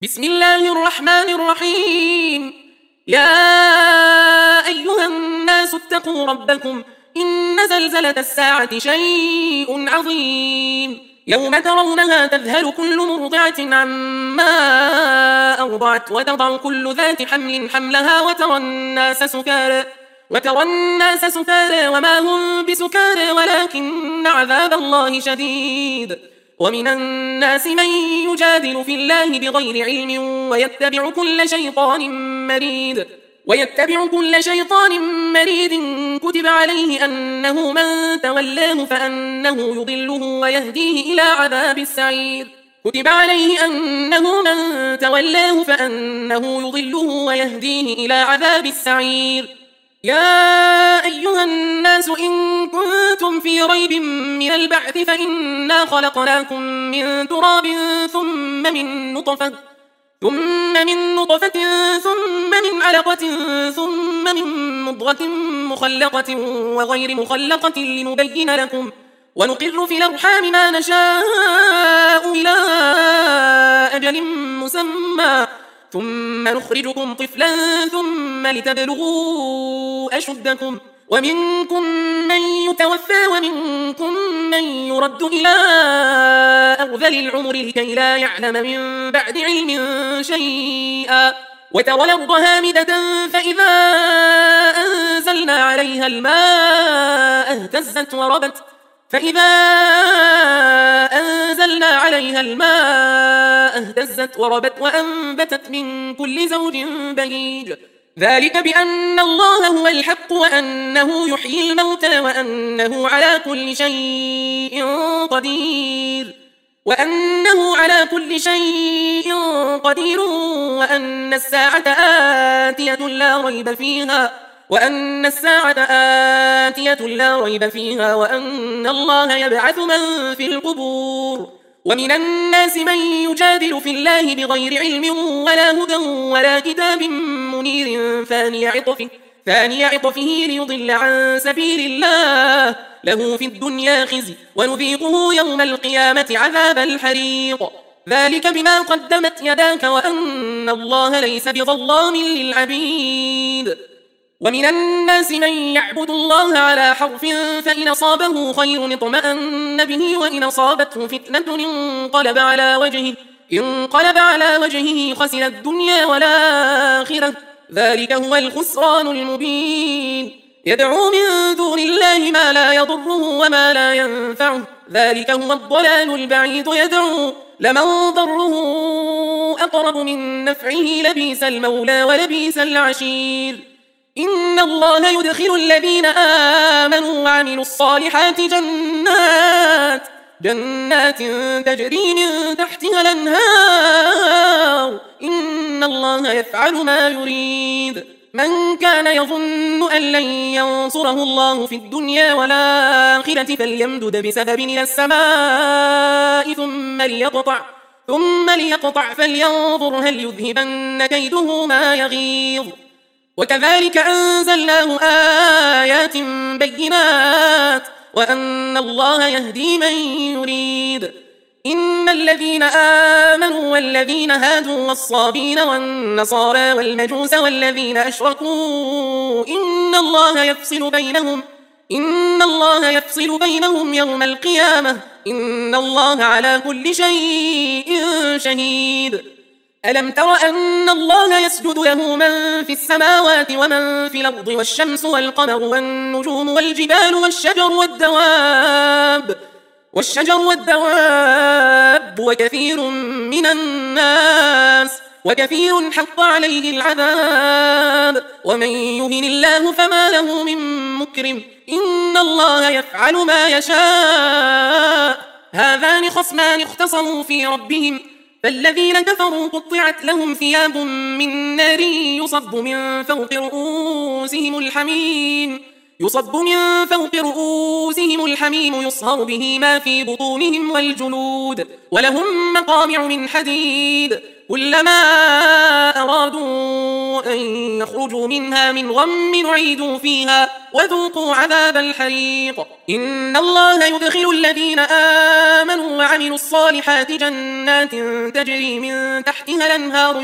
بسم الله الرحمن الرحيم. يا أيها الناس اتقوا ربكم إن زلزلة الساعة شيء عظيم. يوم ترونها تذهل كل مرضعة عما أرضعت وتضع كل ذات حمل حملها وترى الناس سكارى وما هم بسكارى ولكن عذاب الله شديد. ومن الناس من يجادل في الله بغير علم ويتبع كل شيطان مريد كتب عليه أنه من تولاه فأنه يضله ويهديه إلى عذاب السعير. يا أيها الناس إن كنتم في ريب من البعث فإنا خلقناكم من تراب ثم من نطفة ثم من علقة ثم من مضغة مخلقة وغير مخلقة لنبين لكم ونقر في الأرحام ما نشاء إلى أجل مسمى ثم نخرجكم طفلا ثم لتبلغوا أشدكم ومنكم من يتوفى ومنكم من يرد إلى أرذل العمر لكي لا يعلم من بعد علم شيئا. وترى الأرض هامدة فإذا أنزلنا عليها الماء اهتزت وربت وأنبتت من كل زوج بهيج. ذلك بأن الله هو الحق وأنه يحيي الموتى وأنه على كل شيء قدير وأن الساعة آتية لا ريب فيها وأن الله يبعث من في القبور. ومن الناس من يجادل في الله بغير علم ولا هدى ولا كتاب منير ثاني عطفه ليضل عن سبيل الله له في الدنيا خزي ونذيقه يوم القيامة عذاب الحريق. ذلك بما قدمت يداك وأن الله ليس بظلام للعبيد. ومن الناس من يعبد الله على حرف فإن أصابه خير اطمأن به وإن أصابته فتنة انقلب على وجهه خسر الدنيا والآخرة ذلك هو الخسران المبين. يدعو من دون الله ما لا يضره وما لا ينفعه ذلك هو الضلال البعيد. يدعو لمن ضره أقرب من نفعه لبئس المولى ولبئس العشير. إن الله يدخل الذين آمنوا وعملوا الصالحات جنات تجري من تحتها الأنهار إن الله يفعل ما يريد. من كان يظن أن لن ينصره الله في الدنيا والآخرة فليمدد بسبب إلى السماء ثم ليقطع فلينظر هل يذهبن كيده ما يغيظ. وكذلك أنزلناه آيات بينات وأن الله يهدي من يريد. إن الذين آمنوا والذين هادوا والصابين والنصارى والمجوس والذين أشركوا إن الله يفصل بينهم يوم القيامة إن الله على كل شيء شهيد. ألم تر أن الله يسجد له من في السماوات ومن في الأرض والشمس والقمر والنجوم والجبال والشجر والدواب وكثير من الناس وكثير حق عليه العذاب ومن يهن الله فما له من مكرم إن الله يفعل ما يشاء. هذان خصمان اختصموا في ربهم فالذين كفروا قطعت لهم ثياب من نار يصب من فوق رؤوسهم الحميم يصهر به ما في بطونهم والجلود ولهم مقامع من حديد كلما أرادوا أن يخرجوا منها من غم نعيدوا فيها وذوقوا عذاب الحريق. إن الله يدخل الذين آمنوا وعملوا الصالحات جنات تجري من تحتها الأنهار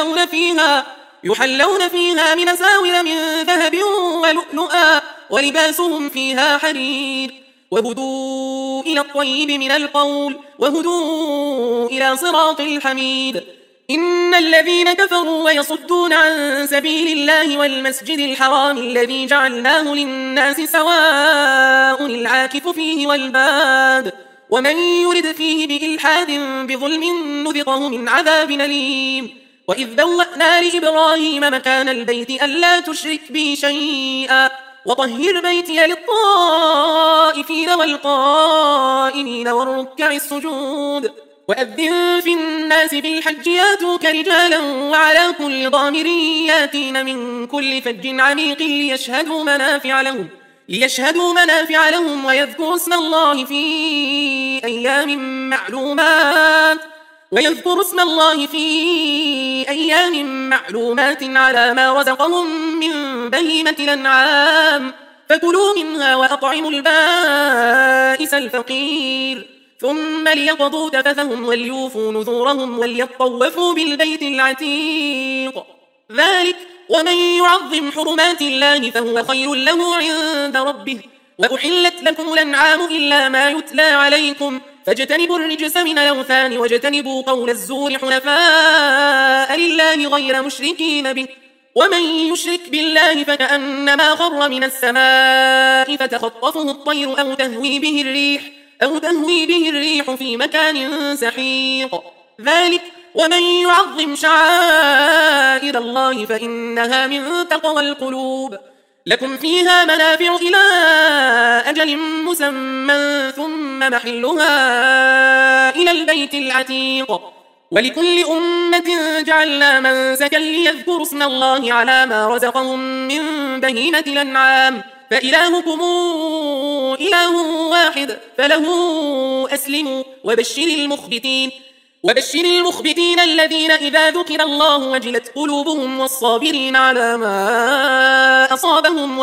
يحلون فيها من أساور من ذهب ولؤلؤا ولباسهم فيها حرير وهدوا إلى الطيب من القول وهدوا إلى صراط الحميد. إن الذين كفروا ويصدون عن سبيل الله والمسجد الحرام الذي جعلناه للناس سواء العاكف فيه والباد ومن يرد فيه بإلحاد بظلم نذقه من عذاب أليم. وإذ بوأنا لإبراهيم مكان البيت ألا تشرك بي شيئا وطهر بيتي للطائفين والقائمين والركع السجود. وأذن في الناس بالحج ياتوك رجالا وعلى كل ضامر ياتين من كل فج عميق ليشهدوا منافع لهم ويذكروا اسم الله في أيام معلومات على ما رزقهم من بهيمة الأنعام فكلوا منها وأطعموا البائس الفقير ثم ليقضوا تفثهم وليوفوا نذورهم وليطوفوا بالبيت العتيق. ذلك ومن يعظم حرمات الله فهو خير له عند ربه. وأحلت لكم الأنعام إلا ما يتلى عليكم فاجتنبوا الرجس من الأوثان واجتنبوا قول الزور حنفاء لله غير مشركين به. ومن يشرك بالله فكأنما خر من السماء فتخطفه الطير أو تهوي به الريح في مكان سحيق. ذلك ومن يعظم شعائر الله فإنها من تقوى القلوب. لكم فيها منافع إلى أجل مسمى ثم محلها إلى البيت العتيق. ولكل أمة جعلنا منسكا ليذكروا اسم الله على ما رزقهم من بهيمة الأنعام فإلهكم إله واحد فله أسلموا. وبشر المخبتين الذين إذا ذكر الله وجلت قلوبهم والصابرين على ما أصابهم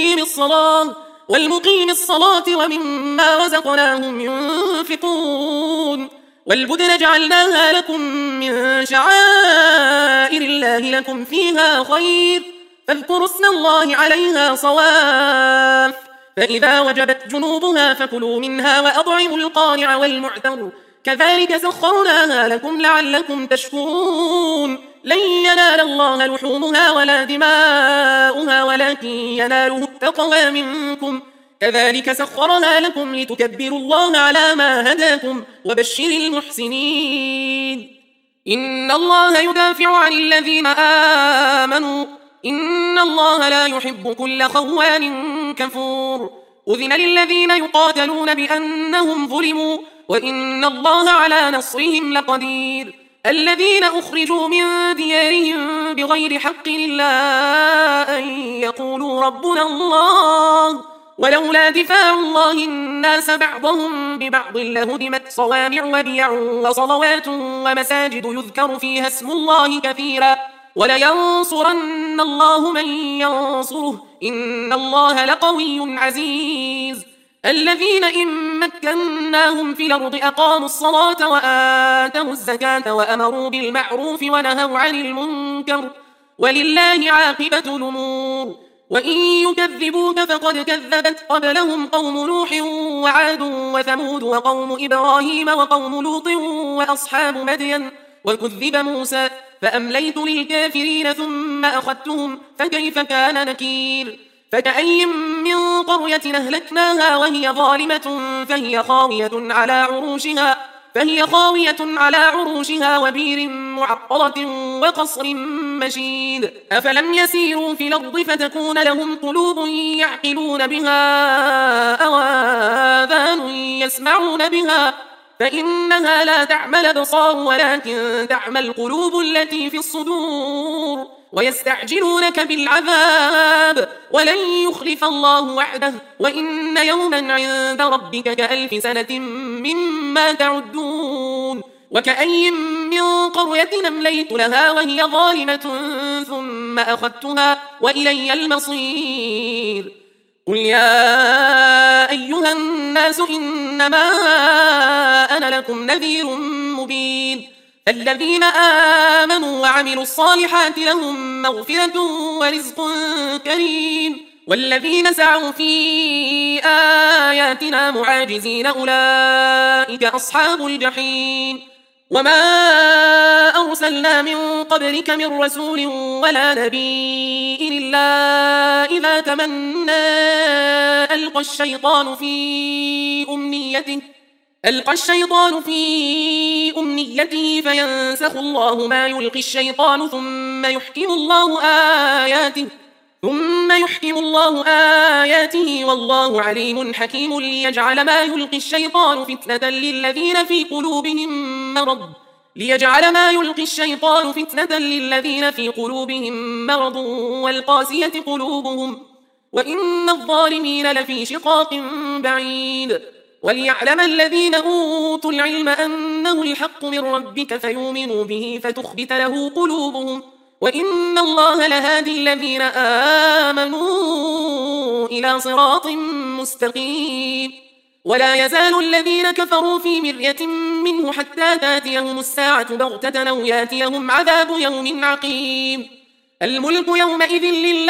والمقيم الصلاة ومما رزقناهم ينفقون. والبدن جعلناها لكم من شعائر الله لكم فيها خير فاذكروا اسم الله عليها صواف فإذا وجبت جنوبها فكلوا منها وأطعموا القانع والمعتر كذلك سخرناها لكم لعلكم تشكرون. لن ينال الله لحومها ولا دماؤها ولكن يناله التقوى منكم كذلك سخرها لكم لتكبروا الله على ما هداكم وبشر المحسنين. إن الله يدافع عن الذين آمنوا إن الله لا يحب كل خوان كفور. أذن للذين يقاتلون بأنهم ظلموا وإن الله على نصرهم لقدير. الذين أخرجوا من ديارهم بغير حق إلا أن يقولوا ربنا الله ولولا دفاع الله الناس بعضهم ببعض لهدمت صوامع وبيع وصلوات ومساجد يذكر فيها اسم الله كثيرا ولينصرن الله من ينصره إن الله لقوي عزيز. الذين إن مكناهم في الأرض أقاموا الصلاة وآتوا الزكاة وأمروا بالمعروف ونهوا عن المنكر ولله عاقبة الأمور. وإن يكذبوك فقد كذبت قبلهم قوم نوح وعاد وثمود وقوم إبراهيم وقوم لوط وأصحاب مدين وكذب موسى فأمليت للكافرين ثم أخذتهم فكيف كان نكير. فكأي من قرية أهلكناها وهي ظالمة فهي خاوية على عروشها وبير معطلة وقصر مشيد. أفلم يسيروا في الأرض فتكون لهم قلوب يعقلون بها أو آذان يسمعون بها فإنها لا تعمى الأبصار ولكن تعمى القلوب التي في الصدور. ويستعجلونك بالعذاب ولن يخلف الله وعده وإن يوما عند ربك كألف سنة مما تعدون. وكأي من قرية أمليت لها وهي ظالمة ثم ثم أخذتها وإلي المصير. قل يا أيها الناس إنما أنا لكم نذير مبين. الذين آمنوا وعملوا الصالحات لهم مغفرة ورزق كريم، والذين سعوا في آياتنا معاجزين أولئك أصحاب الجحيم. وما أرسلنا من قبلك من رسول ولا نبي إلا إذا تمنى ألقى الشيطان في أمنيته فينسخ الله ما يلقي الشيطان ثم يحكم الله آياته والله عليم حكيم. ليجعل ما يلقي الشيطان فتنة للذين في قلوبهم مرض والقاسية قلوبهم وإن الظالمين لفي شقاق بعيد. وليعلم الذين أوتوا العلم أنه الحق من ربك فيؤمنوا به فتخبت له قلوبهم وإن الله لهادي الذين آمنوا إلى صراط مستقيم. ولا يزال الذين كفروا في مرية منه حتى تاتيهم الساعة بغتة أو ياتيهم عذاب يوم عقيم. الملك يومئذ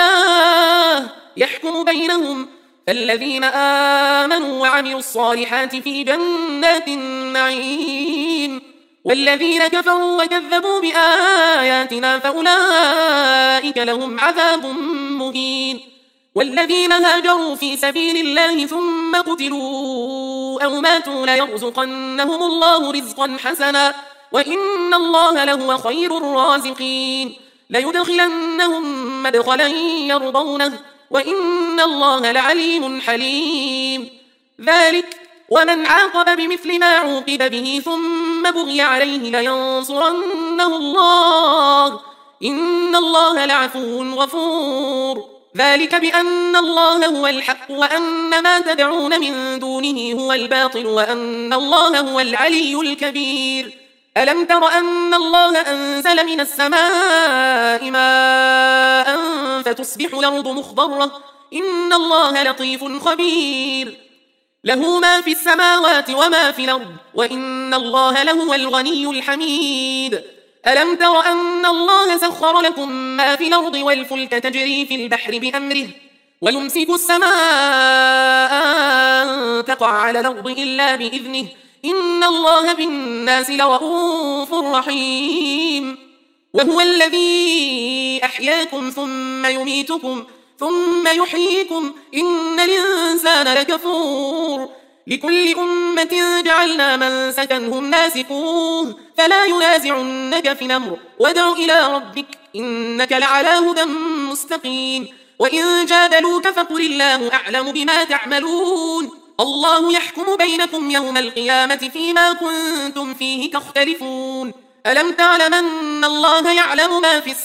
لله يحكم بينهم، فالذين آمنوا وعملوا الصالحات في جنات النعيم، والذين كفروا وكذبوا بآياتنا فأولئك لهم عذاب مهين. والذين هاجروا في سبيل الله ثم قتلوا أو ماتوا ليرزقنهم الله رزقا حسنا وإن الله لهو خير الرازقين. ليدخلنهم مدخلا يرضونه وإن الله لعليم حليم. ذلك ومن عاقب بمثل ما عوقب به ثم بغي عليه لينصرنه الله إن الله لعفو غفور. ذلك بأن الله هو الحق وأن ما تدعون من دونه هو الباطل وأن الله هو العلي الكبير. ألم تر أن الله أنزل من السماء ماء فتصبح الأرض مخضرة إن الله لطيف خبير. له ما في السماوات وما في الأرض وإن الله لهو الغني الحميد. ألم تر أن الله سخر لكم ما في الأرض والفلك تجري في البحر بأمره ويمسك السماء أن تقع على الأرض إلا بإذنه إن الله بالناس لرؤوف رحيم. وهو الذي أحياكم ثم يميتكم ثم يحييكم إن الإنسان لكفور. لكل أمة جعلنا منسكا هم ناسكوه فلا ينازعنك في الأمر وادع إلى ربك إنك لعلى هدى مستقيم. وإن جادلوك فقل الله أعلم بما تعملون الله يحكم بينكم يوم القيامة فيما كنتم فيه تختلفون. ألم تعلم أن الله يعلم ما في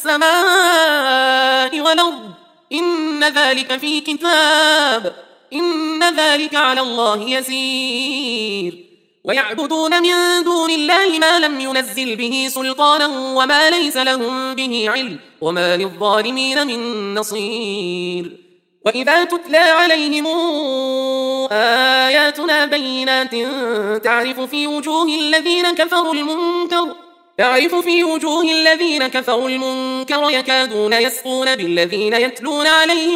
السماء والأرض إن ذلك في كتاب إن ذلك على الله يسير. ويعبدون من دون الله ما لم ينزل به سلطانا وما ليس لهم به علم وما للظالمين من نصير. وإذا تتلى عليهم آياتنا بينات تعرف في وجوه الذين كفروا المنكر يكادون يسقون بالذين يتلون عليهم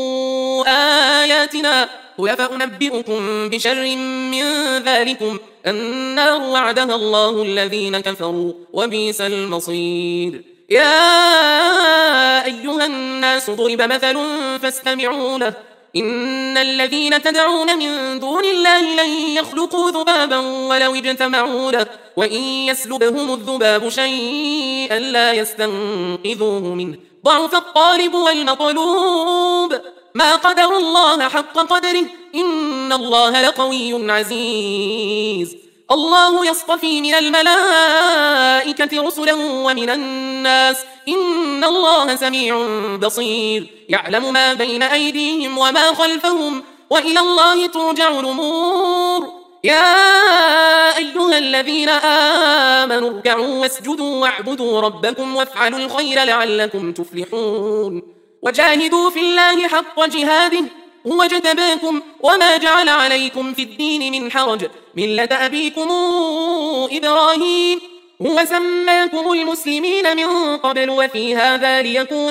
آياتنا. قل فأنبئكم بشر من ذلكم النار وعدها الله الذين كفروا وبئس المصير. يا أيها الناس ضرب مثل فاستمعوا له إن الذين تدعون من دون الله لن يخلقوا ذبابا ولو اجتمعوا له وإن يسلبهم الذباب شيئا لا يستنقذوه منه ضعف الطالب والمطلوب. ما قدر الله حق قدره إن الله لقوي عزيز. الله يصطفي من الملائكة رسلا ومن الناس إن الله سميع بصير. يعلم ما بين أيديهم وما خلفهم وإلى الله ترجع الأمور. يا أيها الذين آمنوا اركعوا واسجدوا واعبدوا ربكم وافعلوا الخير لعلكم تفلحون وجاهدوا في الله حق جهاده هو اجتباكم وما جعل عليكم في الدين من حرج ملة أبيكم إبراهيم هو سماكم المسلمين من قبل وفي هذا ليكون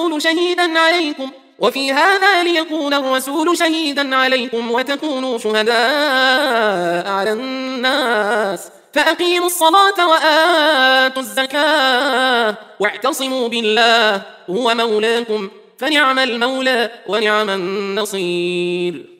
الرسول شهيدا عليكم وتكونوا شهداء على الناس فأقيموا الصلاة وآتوا الزكاة واعتصموا بالله هو مولاكم فنعم المولى ونعم النصير.